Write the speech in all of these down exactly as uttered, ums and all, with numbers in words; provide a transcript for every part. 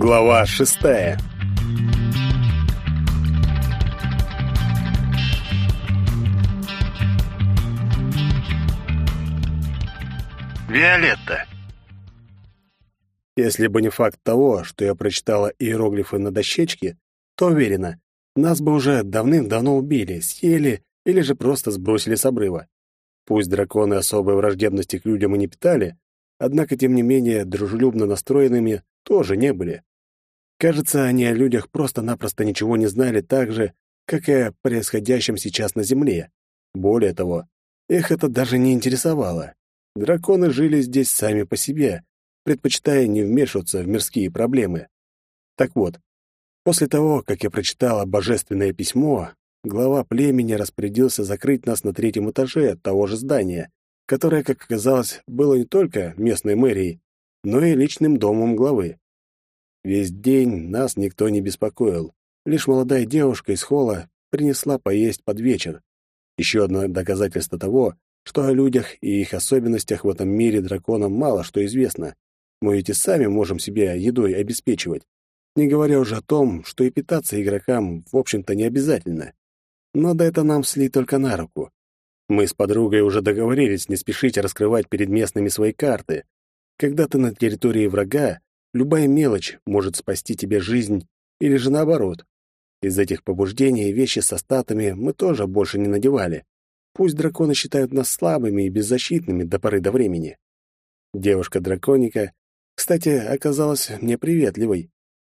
Глава шестая. Виолетта. Если бы не факт того, что я прочитала иероглифы на дощечке, то уверена, нас бы уже давным-давно убили, съели или же просто сбросили с обрыва. Пусть драконы особой враждебности к людям и не питали, однако, тем не менее, дружелюбно настроенными тоже не были. Кажется, они о людях просто-напросто ничего не знали так же, как и о происходящем сейчас на Земле. Более того, их это даже не интересовало. Драконы жили здесь сами по себе, предпочитая не вмешиваться в мирские проблемы. Так вот, после того, как я прочитала божественное письмо, глава племени распорядился закрыть нас на третьем этаже того же здания, которое, как оказалось, было не только местной мэрией, но и личным домом главы. Весь день нас никто не беспокоил. Лишь молодая девушка из холла принесла поесть под вечер. Еще одно доказательство того, что о людях и их особенностях в этом мире драконам мало что известно. Мы ведь и сами можем себя едой обеспечивать. Не говоря уже о том, что и питаться игрокам, в общем-то, не обязательно. Но да это нам сли только на руку. Мы с подругой уже договорились не спешить раскрывать перед местными свои карты. Когда ты на территории врага, любая мелочь может спасти тебе жизнь или же наоборот. Из этих побуждений вещи со статами мы тоже больше не надевали. Пусть драконы считают нас слабыми и беззащитными до поры до времени. Девушка-драконика, кстати, оказалась мне приветливой.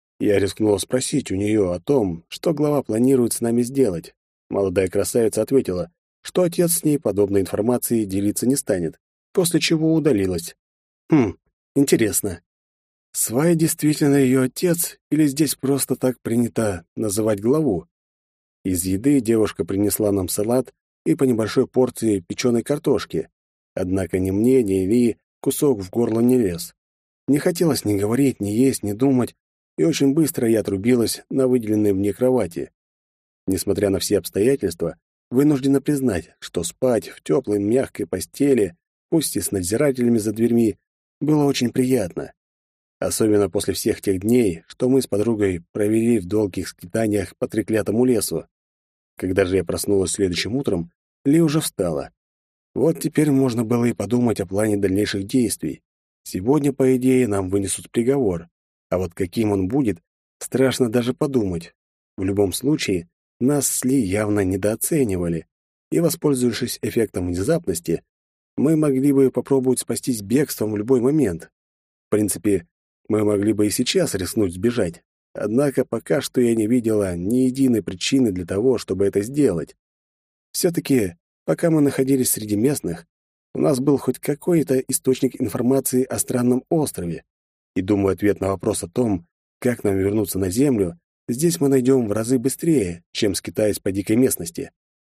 Я рискнула спросить у нее о том, что глава планирует с нами сделать. Молодая красавица ответила, что отец с ней подобной информацией делиться не станет, после чего удалилась. Хм, интересно. Свай действительно ее отец, или здесь просто так принято называть главу? Из еды девушка принесла нам салат и по небольшой порции печеной картошки. Однако ни мне, ни Ли кусок в горло не лез. Не хотелось ни говорить, ни есть, ни думать, и очень быстро я отрубилась на выделенной мне кровати. Несмотря на все обстоятельства, вынуждена признать, что спать в теплой мягкой постели, пусть и с надзирателями за дверьми, было очень приятно. Особенно после всех тех дней, что мы с подругой провели в долгих скитаниях по треклятому лесу. Когда же я проснулась следующим утром, Ли уже встала. Вот теперь можно было и подумать о плане дальнейших действий. Сегодня, по идее, нам вынесут приговор. А вот каким он будет, страшно даже подумать. В любом случае, нас с Ли явно недооценивали. И, воспользовавшись эффектом внезапности, мы могли бы попробовать спастись бегством в любой момент. В принципе, мы могли бы и сейчас рискнуть сбежать. Однако пока что я не видела ни единой причины для того, чтобы это сделать. Все-таки, пока мы находились среди местных, у нас был хоть какой-то источник информации о странном острове. И, думаю, ответ на вопрос о том, как нам вернуться на Землю, здесь мы найдем в разы быстрее, чем скитаясь по дикой местности.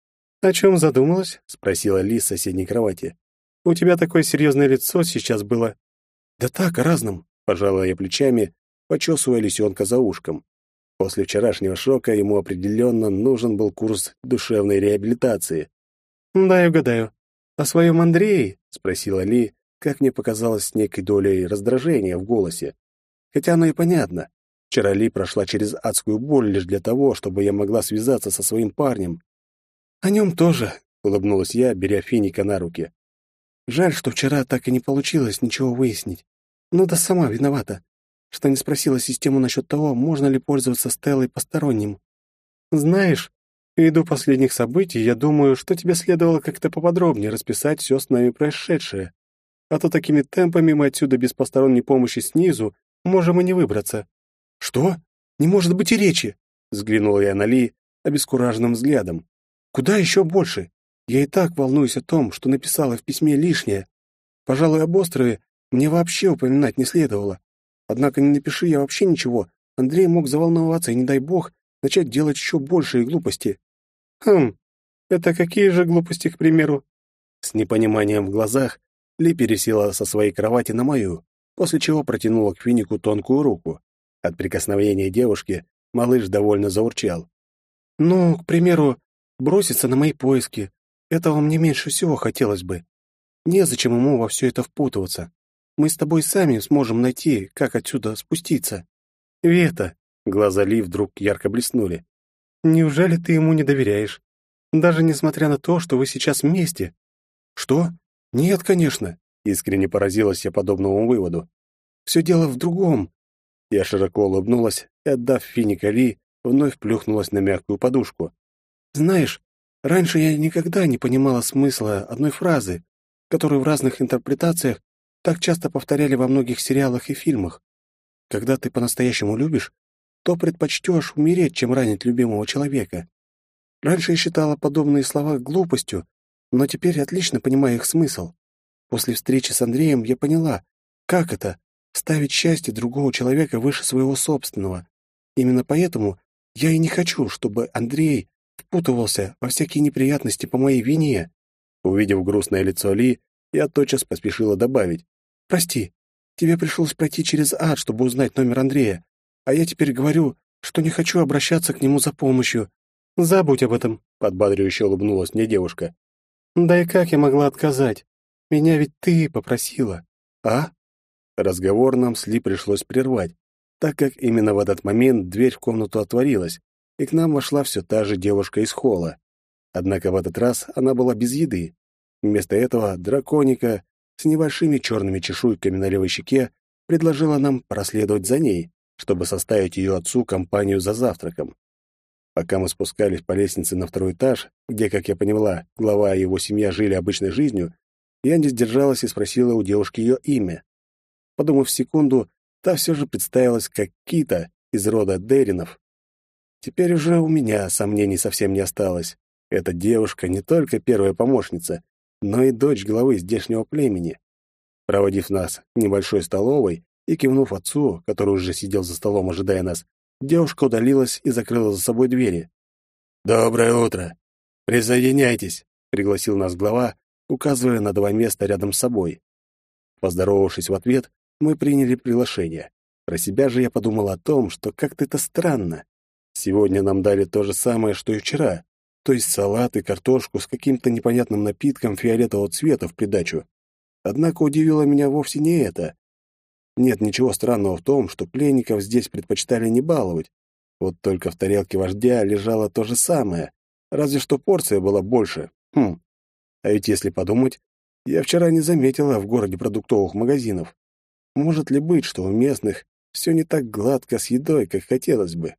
«О чем задумалась?» — спросила Ли с соседней кровати. «У тебя такое серьезное лицо сейчас было». «Да так, о разном», — пожала я плечами, почесывая лисенка за ушком. После вчерашнего шока ему определенно нужен был курс душевной реабилитации. «Дай угадаю. О своем Андрее?» — спросила Ли, как мне показалось, с некой долей раздражения в голосе. Хотя оно и понятно. Вчера Ли прошла через адскую боль лишь для того, чтобы я могла связаться со своим парнем. «О нем тоже», — улыбнулась я, беря Финика на руки. «Жаль, что вчера так и не получилось ничего выяснить. Ну да сама виновата, что не спросила систему насчет того, можно ли пользоваться Стеллой посторонним. Знаешь, ввиду последних событий, я думаю, что тебе следовало как-то поподробнее расписать все с нами происшедшее. А то такими темпами мы отсюда без посторонней помощи снизу можем и не выбраться». «Что? Не может быть и речи!» — взглянула я на Ли обескураженным взглядом. «Куда еще больше? Я и так волнуюсь о том, что написала в письме лишнее. Пожалуй, об острове мне вообще упоминать не следовало. Однако не напиши я вообще ничего, Андрей мог заволноваться и, не дай бог, начать делать еще большие глупости». «Хм, это какие же глупости, к примеру?» С непониманием в глазах Ли пересела со своей кровати на мою, после чего протянула к Финику тонкую руку. От прикосновения девушки малыш довольно заурчал. «Ну, к примеру, броситься на мои поиски. Этого мне меньше всего хотелось бы. Незачем ему во все это впутываться. Мы с тобой сами сможем найти, как отсюда спуститься». «Вета!» — глаза Ли вдруг ярко блеснули. «Неужели ты ему не доверяешь? Даже несмотря на то, что вы сейчас вместе?» «Что? Нет, конечно!» — искренне поразилась я подобному выводу. «Все дело в другом». Я широко улыбнулась и, отдав финика Ли, вновь плюхнулась на мягкую подушку. «Знаешь, раньше я никогда не понимала смысла одной фразы, которую в разных интерпретациях так часто повторяли во многих сериалах и фильмах. Когда ты по-настоящему любишь, то предпочтешь умереть, чем ранить любимого человека. Раньше я считала подобные слова глупостью, но теперь отлично понимаю их смысл. После встречи с Андреем я поняла, как это — ставить счастье другого человека выше своего собственного. Именно поэтому я и не хочу, чтобы Андрей впутывался во всякие неприятности по моей вине». Увидев грустное лицо Ли, я тотчас поспешила добавить: «Прости, тебе пришлось пройти через ад, чтобы узнать номер Андрея, а я теперь говорю, что не хочу обращаться к нему за помощью. Забудь об этом», — подбадривающе улыбнулась мне девушка. «Да и как я могла отказать? Меня ведь ты попросила, а?» Разговор нам с Ли пришлось прервать, так как именно в этот момент дверь в комнату отворилась, и к нам вошла все та же девушка из холла. Однако в этот раз она была без еды. Вместо этого драконика с небольшими черными чешуйками на левой щеке предложила нам проследовать за ней, чтобы составить ее отцу компанию за завтраком. Пока мы спускались по лестнице на второй этаж, где, как я поняла, глава и его семья жили обычной жизнью, я не сдержалась и спросила у девушки ее имя. Подумав секунду, та все же представилась как Кита из рода Деринов. Теперь уже у меня сомнений совсем не осталось. Эта девушка не только первая помощница, но и дочь главы здешнего племени. Проводив нас к небольшой столовой и кивнув отцу, который уже сидел за столом, ожидая нас, девушка удалилась и закрыла за собой двери. «Доброе утро! Присоединяйтесь!» — пригласил нас глава, указывая на два места рядом с собой. Поздоровавшись в ответ, мы приняли приглашение. Про себя же я подумал о том, что как-то это странно. Сегодня нам дали то же самое, что и вчера, то есть салат и картошку с каким-то непонятным напитком фиолетового цвета в придачу. Однако удивило меня вовсе не это. Нет ничего странного в том, что пленников здесь предпочитали не баловать. Вот только в тарелке вождя лежало то же самое, разве что порция была больше. Хм. А ведь если подумать, я вчера не заметила в городе продуктовых магазинов. Может ли быть, что у местных все не так гладко с едой, как хотелось бы?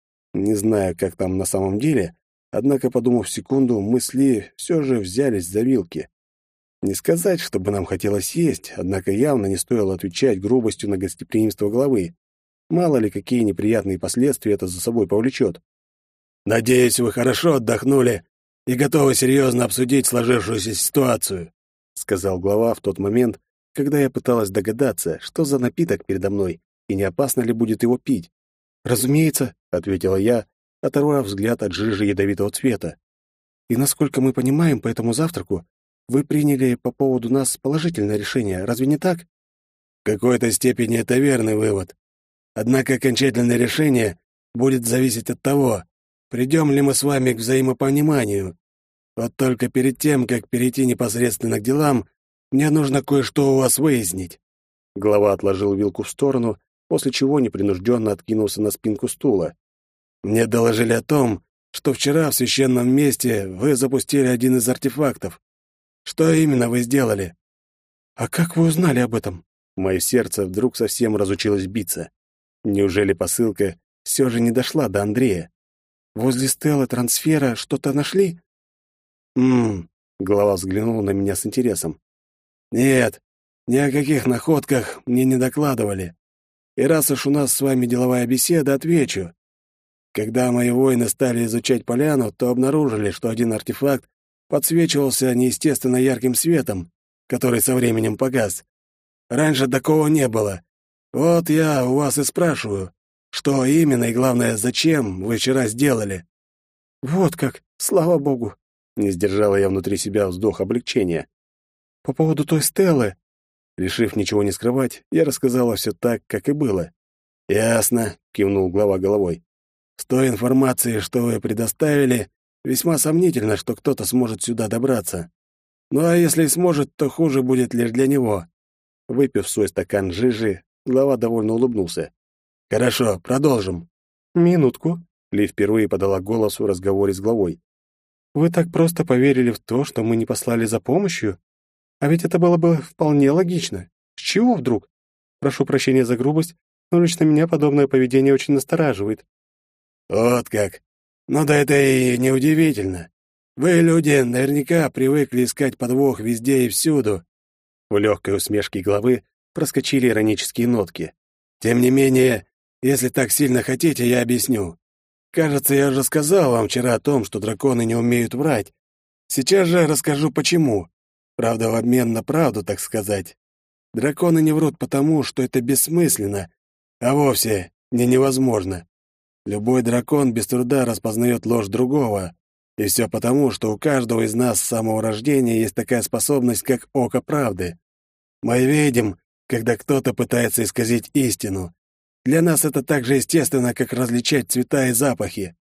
Не знаю, как там на самом деле, однако, подумав секунду, мысли все же взялись за вилки. Не сказать, чтобы нам хотелось есть, однако явно не стоило отвечать грубостью на гостеприимство главы. Мало ли, какие неприятные последствия это за собой повлечет. «Надеюсь, вы хорошо отдохнули и готовы серьезно обсудить сложившуюся ситуацию», сказал глава в тот момент, когда я пыталась догадаться, что за напиток передо мной и не опасно ли будет его пить. «Разумеется», — ответила я, оторвав взгляд от жижи ядовитого цвета. «И насколько мы понимаем по этому завтраку, вы приняли по поводу нас положительное решение, разве не так?» «В какой-то степени это верный вывод. Однако окончательное решение будет зависеть от того, придем ли мы с вами к взаимопониманию. Вот только перед тем, как перейти непосредственно к делам, мне нужно кое-что у вас выяснить». Глава отложил вилку в сторону, после чего непринужденно откинулся на спинку стула. «Мне доложили о том, что вчера в священном месте вы запустили один из артефактов. Что именно вы сделали?» «А как вы узнали об этом?» Мое сердце вдруг совсем разучилось биться. Неужели посылка все же не дошла до Андрея? Возле стелы трансфера что-то нашли? «Ммм...» — глава взглянул на меня с интересом. «Нет, ни о каких находках мне не докладывали. И раз уж у нас с вами деловая беседа, отвечу. Когда мои воины стали изучать поляну, то обнаружили, что один артефакт подсвечивался неестественно ярким светом, который со временем погас. Раньше такого не было. Вот я у вас и спрашиваю, что именно и, главное, зачем вы вчера сделали?» «Вот как, слава богу!» — не сдержала я внутри себя вздох облегчения. «По поводу той стелы...» Решив ничего не скрывать, я рассказала все так, как и было. «Ясно», — кивнул глава головой. «С той информацией, что вы предоставили, весьма сомнительно, что кто-то сможет сюда добраться. Ну а если и сможет, то хуже будет лишь для него». Выпив свой стакан жижи, глава довольно улыбнулся. Хорошо, продолжим. Минутку. Ли впервые подала голос в разговоре с главой. Вы так просто поверили в то, что мы не послали за помощью? А ведь это было бы вполне логично. С чего вдруг? Прошу прощения за грубость, но лично меня подобное поведение очень настораживает. Вот как. Ну да это и неудивительно. Вы, люди, наверняка привыкли искать подвох везде и всюду. В легкой усмешке главы проскочили иронические нотки. Тем не менее, если так сильно хотите, я объясню. Кажется, я уже сказал вам вчера о том, что драконы не умеют врать. Сейчас же расскажу почему. Правда, в обмен на правду, так сказать. Драконы не врут потому, что это бессмысленно, а вовсе не невозможно. Любой дракон без труда распознает ложь другого. И все потому, что у каждого из нас с самого рождения есть такая способность, как око правды. Мы видим, когда кто-то пытается исказить истину. Для нас это так же естественно, как различать цвета и запахи.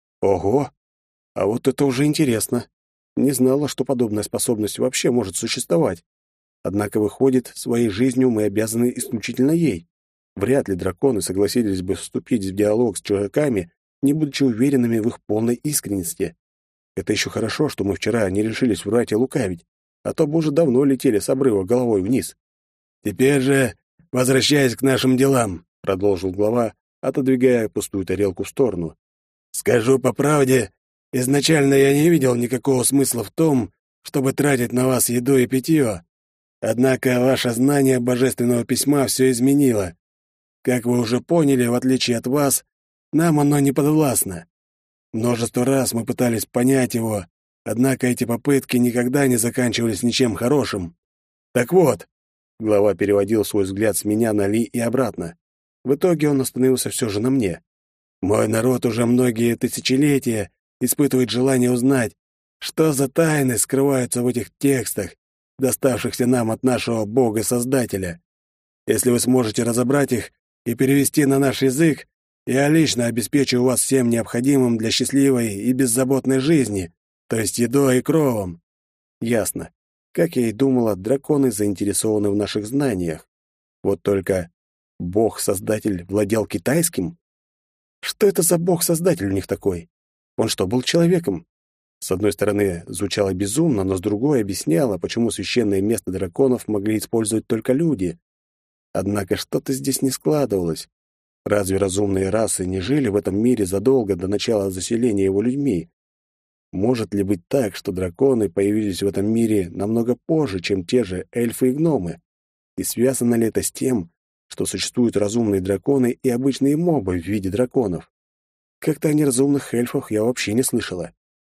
Ого! А вот это уже интересно. Не знала, что подобная способность вообще может существовать. Однако, выходит, своей жизнью мы обязаны исключительно ей. Вряд ли драконы согласились бы вступить в диалог с чужаками, не будучи уверенными в их полной искренности. Это еще хорошо, что мы вчера не решились врать и лукавить, а то бы уже давно летели с обрыва головой вниз. «Теперь же, возвращаясь к нашим делам», — продолжил глава, отодвигая пустую тарелку в сторону. «Скажу по правде, изначально я не видел никакого смысла в том, чтобы тратить на вас еду и питье. Однако ваше знание божественного письма все изменило. Как вы уже поняли, в отличие от вас, нам оно не подвластно. Множество раз мы пытались понять его, однако эти попытки никогда не заканчивались ничем хорошим. Так вот, глава переводил свой взгляд с меня на Ли и обратно. В итоге он остановился все же на мне. Мой народ уже многие тысячелетия испытывает желание узнать, что за тайны скрываются в этих текстах, доставшихся нам от нашего Бога-Создателя. Если вы сможете разобрать их и перевести на наш язык, я лично обеспечу вас всем необходимым для счастливой и беззаботной жизни, то есть едой и кровом. Ясно. Как я и думала, драконы заинтересованы в наших знаниях. Вот только Бог-Создатель владел китайским? Что это за Бог-Создатель у них такой? Он что, был человеком? С одной стороны, звучало безумно, но с другой объясняло, почему священное место драконов могли использовать только люди. Однако что-то здесь не складывалось. Разве разумные расы не жили в этом мире задолго до начала заселения его людьми? Может ли быть так, что драконы появились в этом мире намного позже, чем те же эльфы и гномы? И связано ли это с тем, что существуют разумные драконы и обычные мобы в виде драконов? Как-то о неразумных эльфах я вообще не слышала.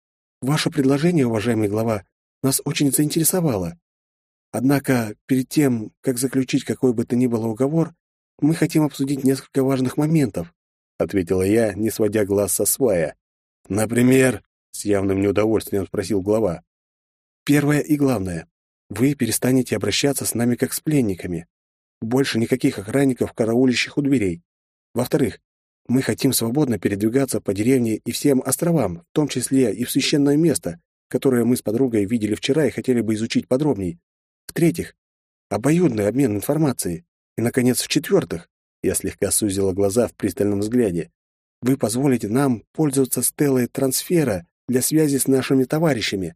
Ваше предложение, уважаемый глава, нас очень заинтересовало. Однако, перед тем, как заключить какой бы то ни было уговор, мы хотим обсудить несколько важных моментов, ответила я, не сводя глаз со свая. Например, с явным неудовольствием спросил глава. Первое и главное. Вы перестанете обращаться с нами как с пленниками. Больше никаких охранников, караулищих у дверей. Во-вторых, мы хотим свободно передвигаться по деревне и всем островам, в том числе и в священное место, которое мы с подругой видели вчера и хотели бы изучить подробней. В-третьих, обоюдный обмен информацией. И, наконец, в-четвертых, я слегка сузила глаза в пристальном взгляде, вы позволите нам пользоваться стелой трансфера для связи с нашими товарищами.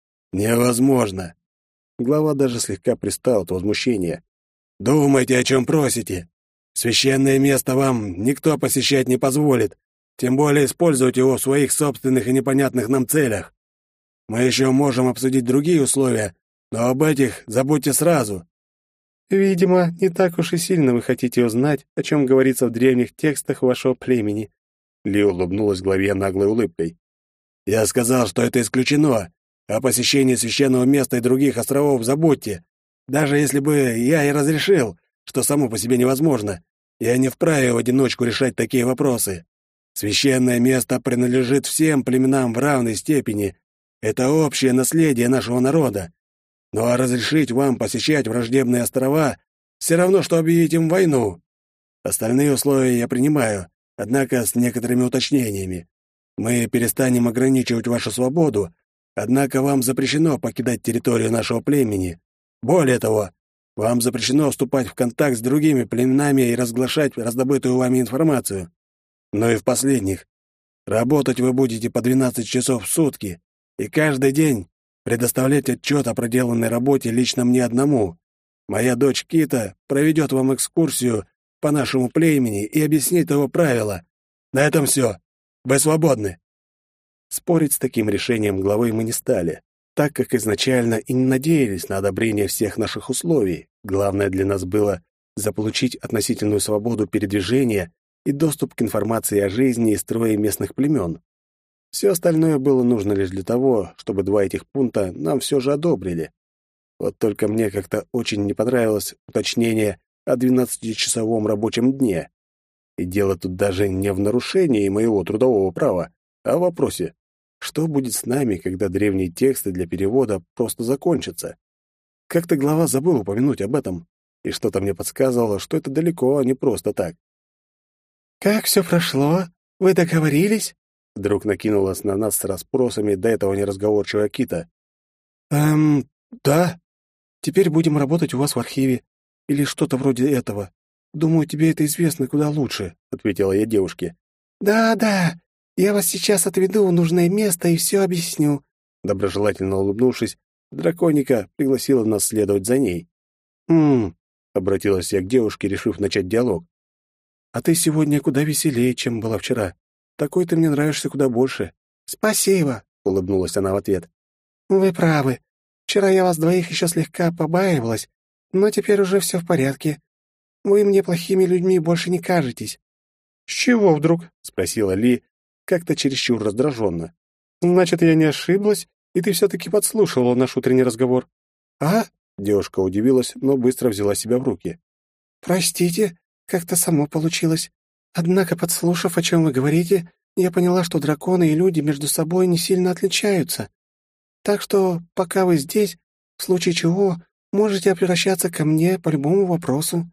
Невозможно. Глава даже слегка пристал от возмущения. Думайте, о чем просите. Священное место вам никто посещать не позволит, тем более использовать его в своих собственных и непонятных нам целях. Мы еще можем обсудить другие условия, но об этих забудьте сразу. Видимо, не так уж и сильно вы хотите узнать, о чем говорится в древних текстах вашего племени. Ли улыбнулась главе наглой улыбкой. Я сказал, что это исключено. О посещении священного места и других островов забудьте. Даже если бы я и разрешил, что само по себе невозможно, я не вправе в одиночку решать такие вопросы. Священное место принадлежит всем племенам в равной степени. Это общее наследие нашего народа. Ну а разрешить вам посещать враждебные острова все равно, что объявить им войну. Остальные условия я принимаю, однако с некоторыми уточнениями. Мы перестанем ограничивать вашу свободу, однако вам запрещено покидать территорию нашего племени. Более того, Вам запрещено вступать в контакт с другими племенами и разглашать раздобытую вами информацию. Но и в последних. Работать вы будете по двенадцать часов в сутки, и каждый день предоставлять отчет о проделанной работе лично мне одному. Моя дочь Кита проведет вам экскурсию по нашему племени и объяснит его правила. На этом все. Вы свободны». Спорить с таким решением главы мы не стали, так как изначально и не надеялись на одобрение всех наших условий. Главное для нас было заполучить относительную свободу передвижения и доступ к информации о жизни и строе местных племен. Все остальное было нужно лишь для того, чтобы два этих пункта нам все же одобрили. Вот только мне как-то очень не понравилось уточнение о двенадцатичасовом рабочем дне. И дело тут даже не в нарушении моего трудового права, а в вопросе, что будет с нами, когда древние тексты для перевода просто закончатся. Как-то глава забыл упомянуть об этом, и что-то мне подсказывало, что это далеко не просто так. «Как все прошло? Вы договорились?» Вдруг накинулась на нас с расспросами до этого неразговорчивая Кита. «Эм, да. Теперь будем работать у вас в архиве. Или что-то вроде этого. Думаю, тебе это известно куда лучше», — ответила я девушке. «Да-да, я вас сейчас отведу в нужное место и все объясню». Доброжелательно улыбнувшись, драконика пригласила нас следовать за ней. «Хм», — обратилась я к девушке, решив начать диалог. «А ты сегодня куда веселее, чем была вчера. Такой ты мне нравишься куда больше». «Спасибо», — улыбнулась она в ответ. «Вы правы. Вчера я вас двоих еще слегка побаивалась, но теперь уже все в порядке. Вы мне плохими людьми больше не кажетесь». «С чего вдруг?» — спросила Ли, как-то чересчур раздраженно. «Значит, я не ошиблась, и ты все-таки подслушивала наш утренний разговор». «А?» — девушка удивилась, но быстро взяла себя в руки. «Простите, как-то само получилось. Однако, подслушав, о чем вы говорите, я поняла, что драконы и люди между собой не сильно отличаются. Так что, пока вы здесь, в случае чего, можете обращаться ко мне по любому вопросу».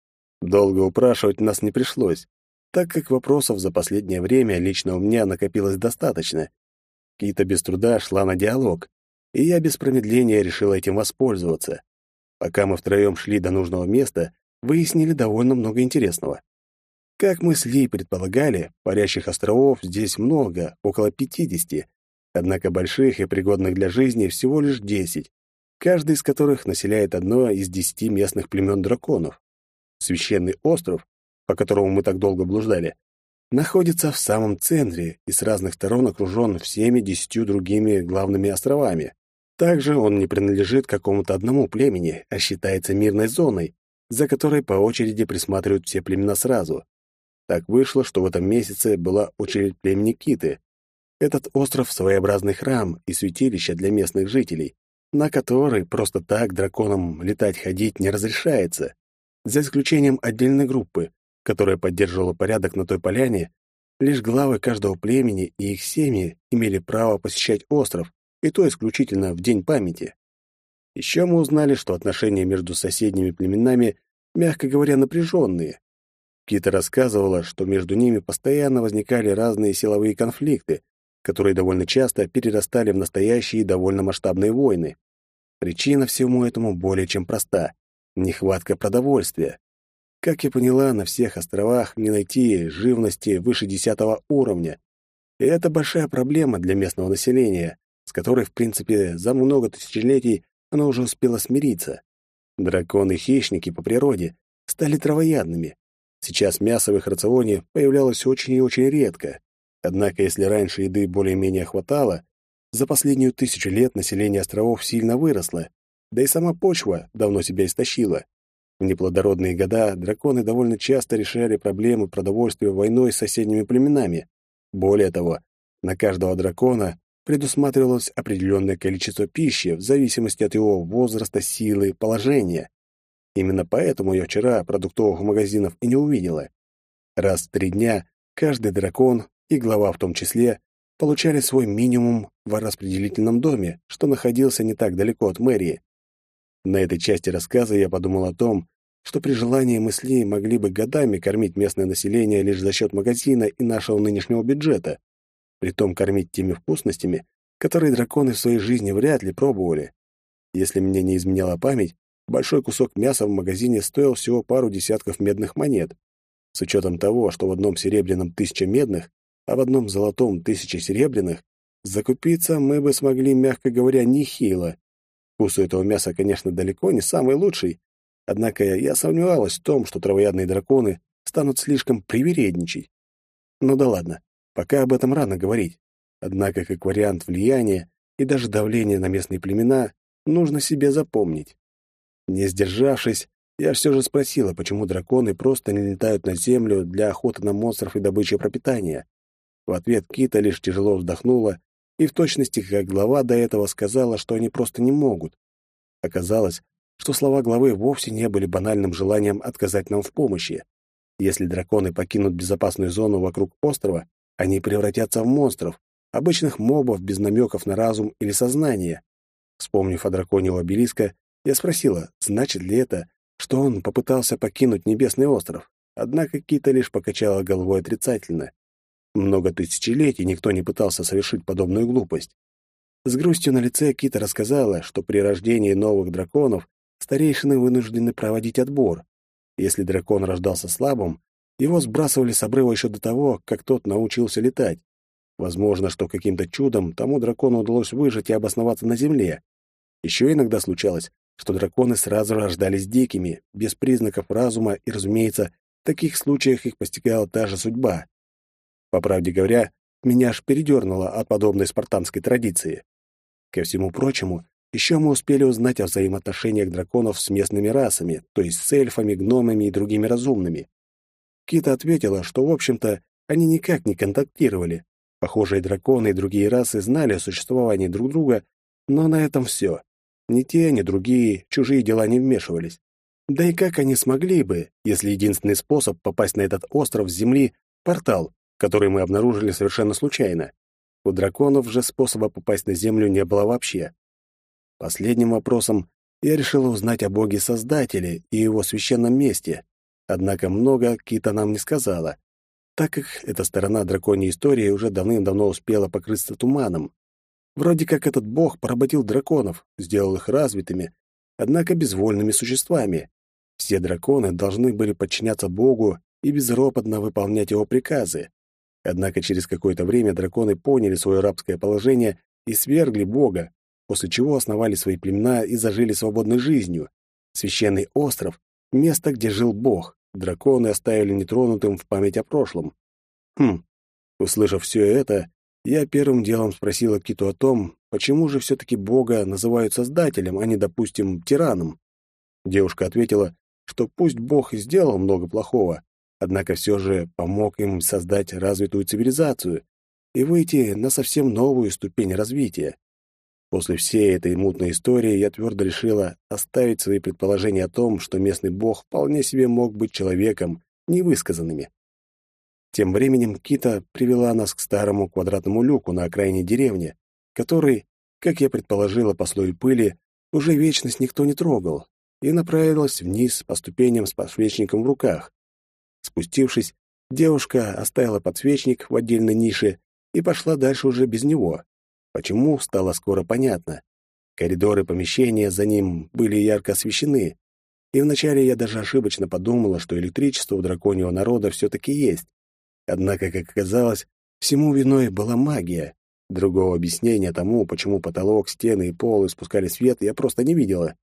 Долго упрашивать нас не пришлось, так как вопросов за последнее время лично у меня накопилось достаточно. Кита без труда шла на диалог, и я без промедления решил этим воспользоваться. Пока мы втроем шли до нужного места, выяснили довольно много интересного. Как мы с Ли предполагали, парящих островов здесь много, около пятидесяти, однако больших и пригодных для жизни всего лишь десять, каждый из которых населяет одно из десяти местных племен драконов. Священный остров, по которому мы так долго блуждали, находится в самом центре и с разных сторон окружен всеми десятью другими главными островами. Также он не принадлежит какому-то одному племени, а считается мирной зоной, за которой по очереди присматривают все племена сразу. Так вышло, что в этом месяце была очередь племени Киты. Этот остров — своеобразный храм и святилище для местных жителей, на который просто так драконам летать-ходить не разрешается. За исключением отдельной группы, которая поддерживала порядок на той поляне, лишь главы каждого племени и их семьи имели право посещать остров, и то исключительно в День памяти. Еще мы узнали, что отношения между соседними племенами, мягко говоря, напряженные. Кита рассказывала, что между ними постоянно возникали разные силовые конфликты, которые довольно часто перерастали в настоящие довольно масштабные войны. Причина всему этому более чем проста — нехватка продовольствия. Как я поняла, на всех островах не найти живности выше десятого уровня. И это большая проблема для местного населения, с которой, в принципе, за много тысячелетий оно уже успело смириться. Драконы-хищники по природе стали травоядными. Сейчас мясо в их рационе появлялось очень и очень редко. Однако, если раньше еды более-менее хватало, за последнюю тысячу лет население островов сильно выросло, да и сама почва давно себя истощила. В неплодородные года драконы довольно часто решали проблемы продовольствия войной с соседними племенами. Более того, на каждого дракона предусматривалось определенное количество пищи в зависимости от его возраста, силы, положения. Именно поэтому я вчера продуктовых магазинов и не увидела. Раз в три дня каждый дракон, и глава в том числе, получали свой минимум в распределительном доме, что находился не так далеко от мэрии. На этой части рассказа я подумал о том, что при желании мы с Ли могли бы годами кормить местное население лишь за счет магазина и нашего нынешнего бюджета, притом кормить теми вкусностями, которые драконы в своей жизни вряд ли пробовали. Если мне не изменяла память, Большой кусок мяса в магазине стоил всего пару десятков медных монет. С учетом того, что в одном серебряном тысяча медных, а в одном золотом тысяча серебряных, закупиться мы бы смогли, мягко говоря, нехило. Вкус у этого мяса, конечно, далеко не самый лучший, однако я сомневалась в том, что травоядные драконы станут слишком привередничать. Ну да ладно, пока об этом рано говорить. Однако, как вариант влияния и даже давления на местные племена, нужно себе запомнить. Не сдержавшись, я все же спросила, почему драконы просто не летают на землю для охоты на монстров и добычи пропитания. В ответ Кита лишь тяжело вздохнула и в точности, как глава до этого, сказала, что они просто не могут. Оказалось, что слова главы вовсе не были банальным желанием отказать нам в помощи. Если драконы покинут безопасную зону вокруг острова, они превратятся в монстров, обычных мобов без намеков на разум или сознание. Вспомнив о драконе у обелиска, я спросила, значит ли это, что он попытался покинуть небесный остров. Однако Кита лишь покачала головой отрицательно. Много тысячелетий никто не пытался совершить подобную глупость. С грустью на лице Кита рассказала, что при рождении новых драконов старейшины вынуждены проводить отбор. Если дракон рождался слабым, его сбрасывали с обрыва еще до того, как тот научился летать. Возможно, что каким-то чудом тому дракону удалось выжить и обосноваться на земле. Еще иногда случалось, что драконы сразу рождались дикими, без признаков разума, и, разумеется, в таких случаях их постигала та же судьба. По правде говоря, меня аж передернуло от подобной спартанской традиции. Ко всему прочему, еще мы успели узнать о взаимоотношениях драконов с местными расами, то есть с эльфами, гномами и другими разумными. Кита ответила, что, в общем-то, они никак не контактировали. Похожие драконы и другие расы знали о существовании друг друга, но на этом все. Ни те, ни другие в чужие дела не вмешивались. Да и как они смогли бы, если единственный способ попасть на этот остров с земли — портал, который мы обнаружили совершенно случайно. У драконов же способа попасть на землю не было вообще. Последним вопросом я решила узнать о боге-создателе и его священном месте. Однако много Кита нам не сказала, так как эта сторона драконьей истории уже давным-давно успела покрыться туманом. Вроде как этот бог поработил драконов, сделал их развитыми, однако безвольными существами. Все драконы должны были подчиняться богу и безропотно выполнять его приказы. Однако через какое-то время драконы поняли свое рабское положение и свергли бога, после чего основали свои племена и зажили свободной жизнью. Священный остров — место, где жил бог, драконы оставили нетронутым в память о прошлом. Хм, услышав все это, я первым делом спросила Киту о том, почему же все-таки бога называют создателем, а не, допустим, тираном. Девушка ответила, что пусть бог и сделал много плохого, однако все же помог им создать развитую цивилизацию и выйти на совсем новую ступень развития. После всей этой мутной истории я твердо решила оставить свои предположения о том, что местный бог вполне себе мог быть человеком, невысказанными. Тем временем Кита привела нас к старому квадратному люку на окраине деревни, который, как я предположила по слою пыли, уже вечность никто не трогал, и направилась вниз по ступеням с подсвечником в руках. Спустившись, девушка оставила подсвечник в отдельной нише и пошла дальше уже без него. Почему, стало скоро понятно. Коридоры помещения за ним были ярко освещены, и вначале я даже ошибочно подумала, что электричество у драконьего народа все-таки есть. Однако, как оказалось, всему виной была магия. Другого объяснения тому, почему потолок, стены и пол испускали свет, я просто не видела.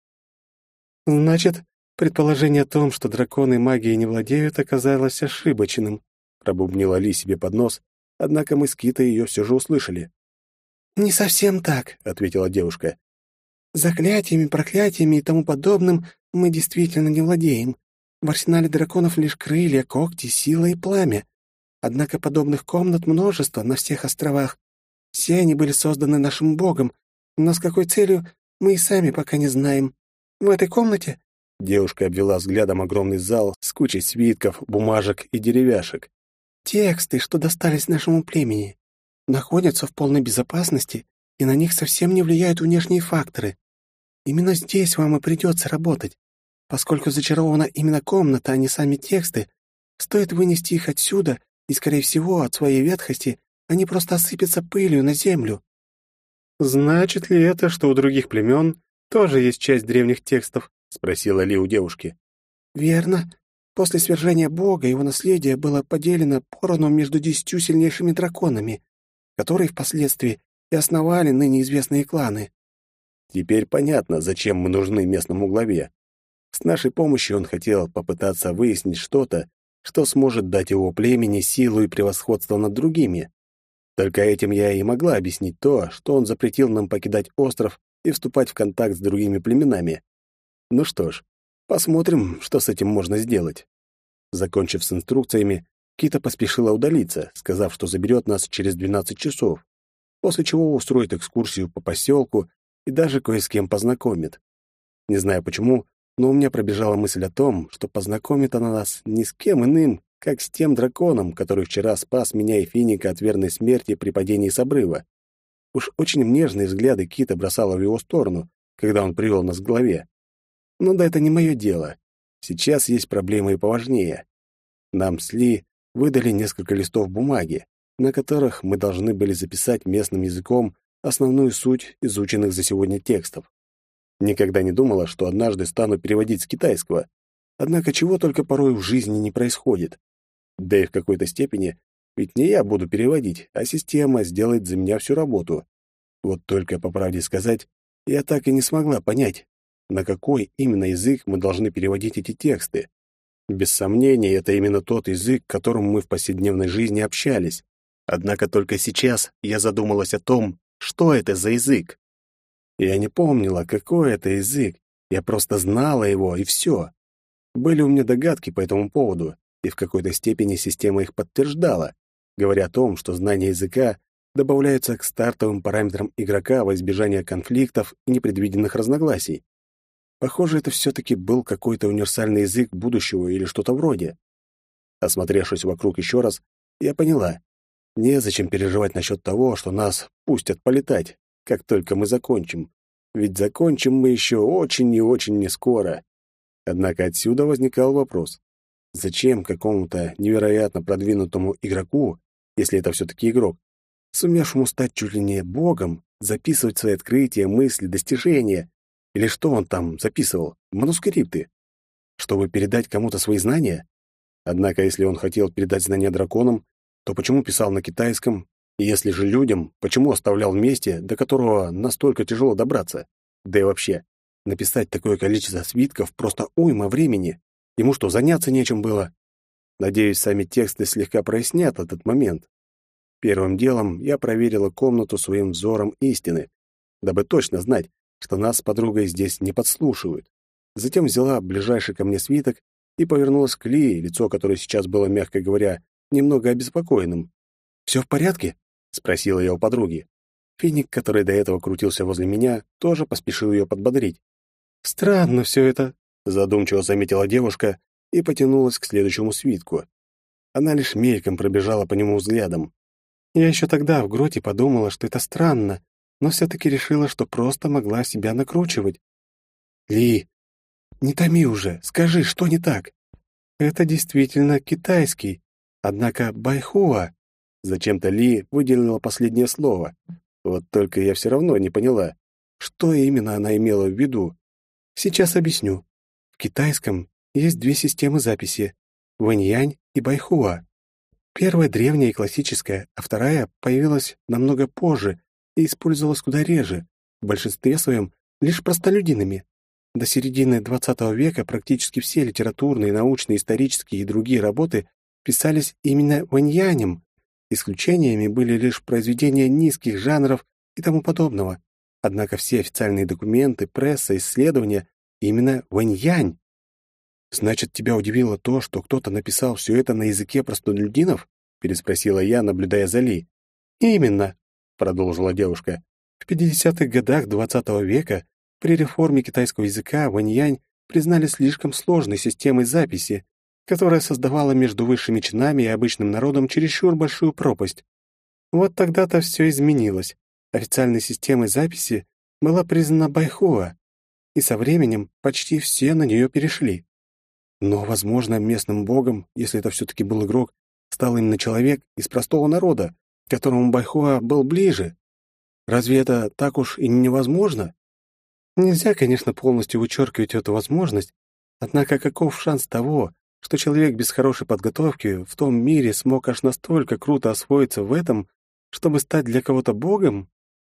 «Значит, предположение о том, что драконы магией не владеют, оказалось ошибочным», — пробубнила Ли себе под нос, однако мы с Китой ее все же услышали. «Не совсем так», — ответила девушка. «Заклятиями, проклятиями и тому подобным мы действительно не владеем. В арсенале драконов лишь крылья, когти, сила и пламя. Однако подобных комнат множество на всех островах. Все они были созданы нашим богом, но с какой целью мы и сами пока не знаем. В этой комнате...» Девушка обвела взглядом огромный зал с кучей свитков, бумажек и деревяшек. «Тексты, что достались нашему племени, находятся в полной безопасности, и на них совсем не влияют внешние факторы. Именно здесь вам и придется работать. Поскольку зачарована именно комната, а не сами тексты, стоит вынести их отсюда, и, скорее всего, от своей ветхости они просто осыпятся пылью на землю». «Значит ли это, что у других племен тоже есть часть древних текстов?» — спросила Ли у девушки. «Верно. После свержения Бога его наследие было поделено поровну между десятью сильнейшими драконами, которые впоследствии и основали ныне известные кланы». Теперь понятно, зачем мы нужны местному главе. С нашей помощью он хотел попытаться выяснить что-то, что сможет дать его племени силу и превосходство над другими. Только этим я и могла объяснить то, что он запретил нам покидать остров и вступать в контакт с другими племенами. Ну что ж, посмотрим, что с этим можно сделать. Закончив с инструкциями, Кита поспешила удалиться, сказав, что заберет нас через двенадцать часов, после чего устроит экскурсию по поселку и даже кое с кем познакомит. Не знаю почему, но у меня пробежала мысль о том, что познакомит она нас не с кем иным, как с тем драконом, который вчера спас меня и Финика от верной смерти при падении с обрыва. Уж очень нежные взгляды Кита бросала в его сторону, когда он привел нас к главе. Но да это не мое дело. Сейчас есть проблемы и поважнее. Нам с Ли выдали несколько листов бумаги, на которых мы должны были записать местным языком основную суть изученных за сегодня текстов. Никогда не думала, что однажды стану переводить с китайского. Однако чего только порой в жизни не происходит. Да и в какой-то степени ведь не я буду переводить, а система сделает за меня всю работу. Вот только, по правде сказать, я так и не смогла понять, на какой именно язык мы должны переводить эти тексты. Без сомнения, это именно тот язык, которым мы в повседневной жизни общались. Однако только сейчас я задумалась о том, что это за язык. Я не помнила, какой это язык, я просто знала его, и все. Были у меня догадки по этому поводу, и в какой-то степени система их подтверждала, говоря о том, что знание языка добавляются к стартовым параметрам игрока во избежание конфликтов и непредвиденных разногласий. Похоже, это все-таки был какой-то универсальный язык будущего или что-то вроде. Осмотревшись вокруг еще раз, я поняла, незачем переживать насчет того, что нас пустят полетать, как только мы закончим. Ведь закончим мы еще очень и очень не скоро. Однако отсюда возникал вопрос. Зачем какому-то невероятно продвинутому игроку, если это все-таки игрок, сумевшему стать чуть ли не богом, записывать свои открытия, мысли, достижения? Или что он там записывал? Манускрипты? Чтобы передать кому-то свои знания? Однако, если он хотел передать знания драконам, то почему писал на китайском? И если же людям, почему оставлял в месте, до которого настолько тяжело добраться? Да и вообще, написать такое количество свитков просто уйма времени. Ему что, заняться нечем было? Надеюсь, сами тексты слегка прояснят этот момент. Первым делом я проверила комнату своим взором истины, дабы точно знать, что нас с подругой здесь не подслушивают. Затем взяла ближайший ко мне свиток и повернулась к Ли, лицо которой сейчас было, мягко говоря, немного обеспокоенным. «Все в порядке?» — спросила я у подруги. Финик, который до этого крутился возле меня, тоже поспешил ее подбодрить. «Странно все это», — задумчиво заметила девушка и потянулась к следующему свитку. Она лишь мельком пробежала по нему взглядом. Я еще тогда в гроте подумала, что это странно, но все-таки решила, что просто могла себя накручивать. «Ли, не томи уже, скажи, что не так?» «Это действительно китайский, однако байхуа». Зачем-то Ли выделила последнее слово. Вот только я все равно не поняла, что именно она имела в виду. Сейчас объясню. В китайском есть две системы записи — вэньянь и байхуа. Первая древняя и классическая, а вторая появилась намного позже и использовалась куда реже, в большинстве своем лишь простолюдинами. До середины двадцатого века практически все литературные, научные, исторические и другие работы писались именно вэньянем. Исключениями были лишь произведения низких жанров и тому подобного. Однако все официальные документы, пресса, исследования именно вэньянь. «Значит, тебя удивило то, что кто-то написал все это на языке простолюдинов?» — переспросила я, наблюдая за Ли. «Именно», — продолжила девушка. «В пятидесятых годах двадцатого века при реформе китайского языка вэньянь признали слишком сложной системой записи, которая создавала между высшими чинами и обычным народом чересчур большую пропасть. Вот тогда-то все изменилось. Официальной системой записи была признана байхуа, и со временем почти все на нее перешли. Но, возможно, местным богом, если это все-таки был игрок, стал именно человек из простого народа, которому байхуа был ближе. Разве это так уж и невозможно? Нельзя, конечно, полностью вычеркивать эту возможность, однако каков шанс того, что человек без хорошей подготовки в том мире смог аж настолько круто освоиться в этом, чтобы стать для кого-то богом?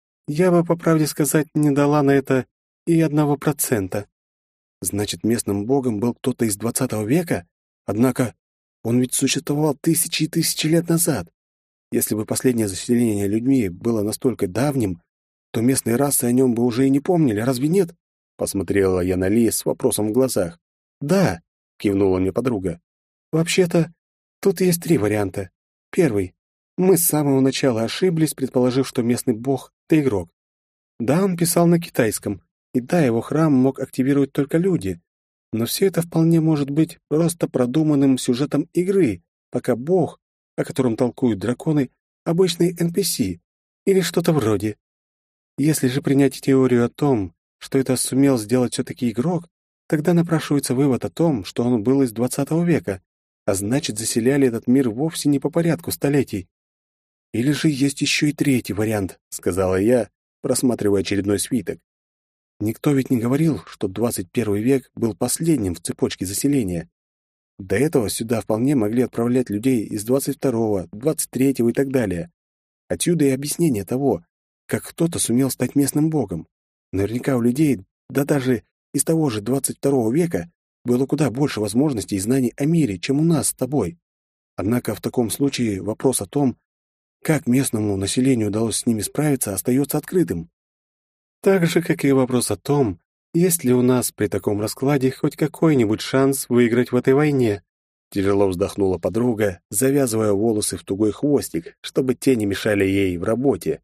Я бы, по правде сказать, не дала на это и одного процента. Значит, местным богом был кто-то из двадцатого века? Однако он ведь существовал тысячи и тысячи лет назад. Если бы последнее заселение людьми было настолько давним, то местные расы о нем бы уже и не помнили, разве нет? Посмотрела я на Ли с вопросом в глазах. «Да», — кивнула мне подруга. «Вообще-то, тут есть три варианта. Первый. Мы с самого начала ошиблись, предположив, что местный бог — это игрок. Да, он писал на китайском, и да, его храм мог активировать только люди, но все это вполне может быть просто продуманным сюжетом игры, пока бог, о котором толкуют драконы, обычный эн пи си или что-то вроде. Если же принять теорию о том, что это сумел сделать все-таки игрок, тогда напрашивается вывод о том, что он был из двадцатого века, а значит, заселяли этот мир вовсе не по порядку столетий. Или же есть еще и третий вариант, сказала я, просматривая очередной свиток. Никто ведь не говорил, что двадцать первый век был последним в цепочке заселения. До этого сюда вполне могли отправлять людей из двадцать второго, двадцать третьего и так далее. Отсюда и объяснение того, как кто-то сумел стать местным богом. Наверняка у людей, да даже из того же двадцать второго века, было куда больше возможностей и знаний о мире, чем у нас с тобой. Однако в таком случае вопрос о том, как местному населению удалось с ними справиться, остается открытым. Так же, как и вопрос о том, есть ли у нас при таком раскладе хоть какой-нибудь шанс выиграть в этой войне. Тяжело вздохнула подруга, завязывая волосы в тугой хвостик, чтобы те не мешали ей в работе.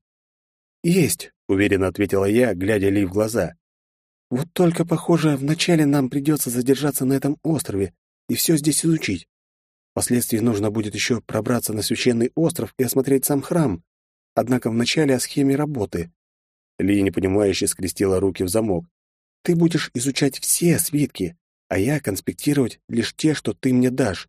«Есть», — уверенно ответила я, глядя Ли в глаза. «Вот только, похоже, вначале нам придется задержаться на этом острове и все здесь изучить. Впоследствии нужно будет еще пробраться на священный остров и осмотреть сам храм. Однако вначале о схеме работы». Ли непонимающе скрестила руки в замок. «Ты будешь изучать все свитки, а я конспектировать лишь те, что ты мне дашь.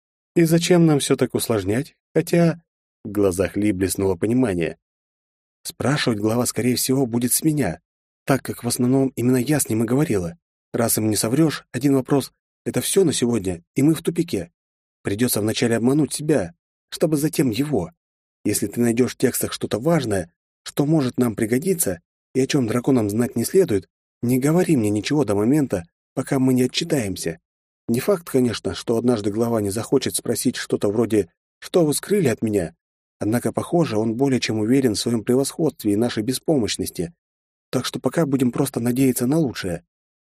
И зачем нам все так усложнять? Хотя...» В глазах Ли блеснуло понимание. «Спрашивать глава, скорее всего, будет с меня, так как в основном именно я с ним и говорила. Раз им не соврешь, один вопрос — это все на сегодня, и мы в тупике. Придется вначале обмануть себя, чтобы затем его. Если ты найдешь в текстах что-то важное, что может нам пригодиться, и о чем драконам знать не следует, не говори мне ничего до момента, пока мы не отчитаемся. Не факт, конечно, что однажды глава не захочет спросить что-то вроде «Что вы скрыли от меня?», однако, похоже, он более чем уверен в своем превосходстве и нашей беспомощности, так что пока будем просто надеяться на лучшее».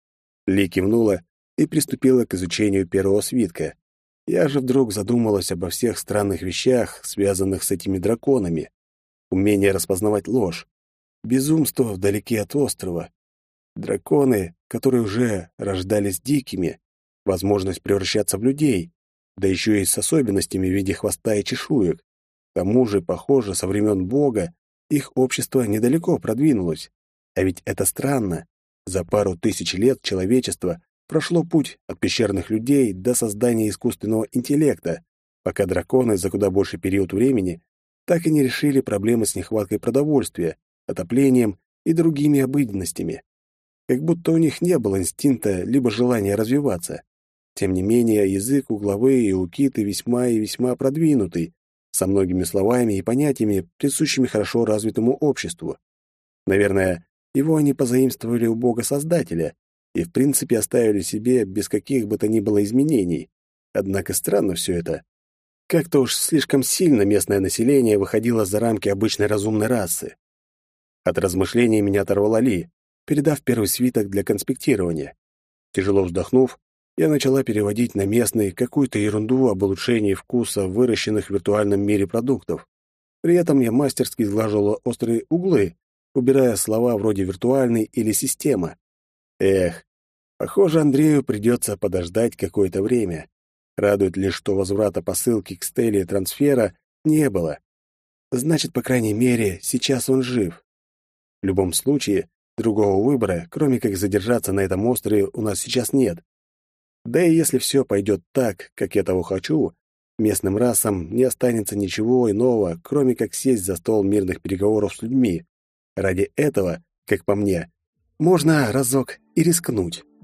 Ли кивнула и приступила к изучению первого свитка. Я же вдруг задумалась обо всех странных вещах, связанных с этими драконами. Умение распознавать ложь, безумство вдалеке от острова, драконы, которые уже рождались дикими, возможность превращаться в людей, да еще и с особенностями в виде хвоста и чешуек. К тому же, похоже, со времен Бога их общество недалеко продвинулось. А ведь это странно. За пару тысяч лет человечество прошло путь от пещерных людей до создания искусственного интеллекта, пока драконы за куда больший период времени так и не решили проблемы с нехваткой продовольствия, отоплением и другими обыденностями. Как будто у них не было инстинкта либо желания развиваться. Тем не менее, язык у главы и у Киты весьма и весьма продвинутый, со многими словами и понятиями, присущими хорошо развитому обществу. Наверное, его они позаимствовали у бога-создателя и, в принципе, оставили себе без каких бы то ни было изменений. Однако странно все это. Как-то уж слишком сильно местное население выходило за рамки обычной разумной расы. От размышлений меня оторвала Ли, передав первый свиток для конспектирования. Тяжело вздохнув, я начала переводить на местный какую-то ерунду об улучшении вкуса выращенных в виртуальном мире продуктов. При этом я мастерски сглаживала острые углы, убирая слова вроде «виртуальный» или «система». Эх, похоже, Андрею придется подождать какое-то время. Радует лишь, что возврата посылки к Стелле трансфера не было. Значит, по крайней мере, сейчас он жив. В любом случае, другого выбора, кроме как задержаться на этом острове, у нас сейчас нет. Да и если все пойдет так, как я того хочу, местным расам не останется ничего иного, кроме как сесть за стол мирных переговоров с людьми. Ради этого, как по мне, можно разок и рискнуть.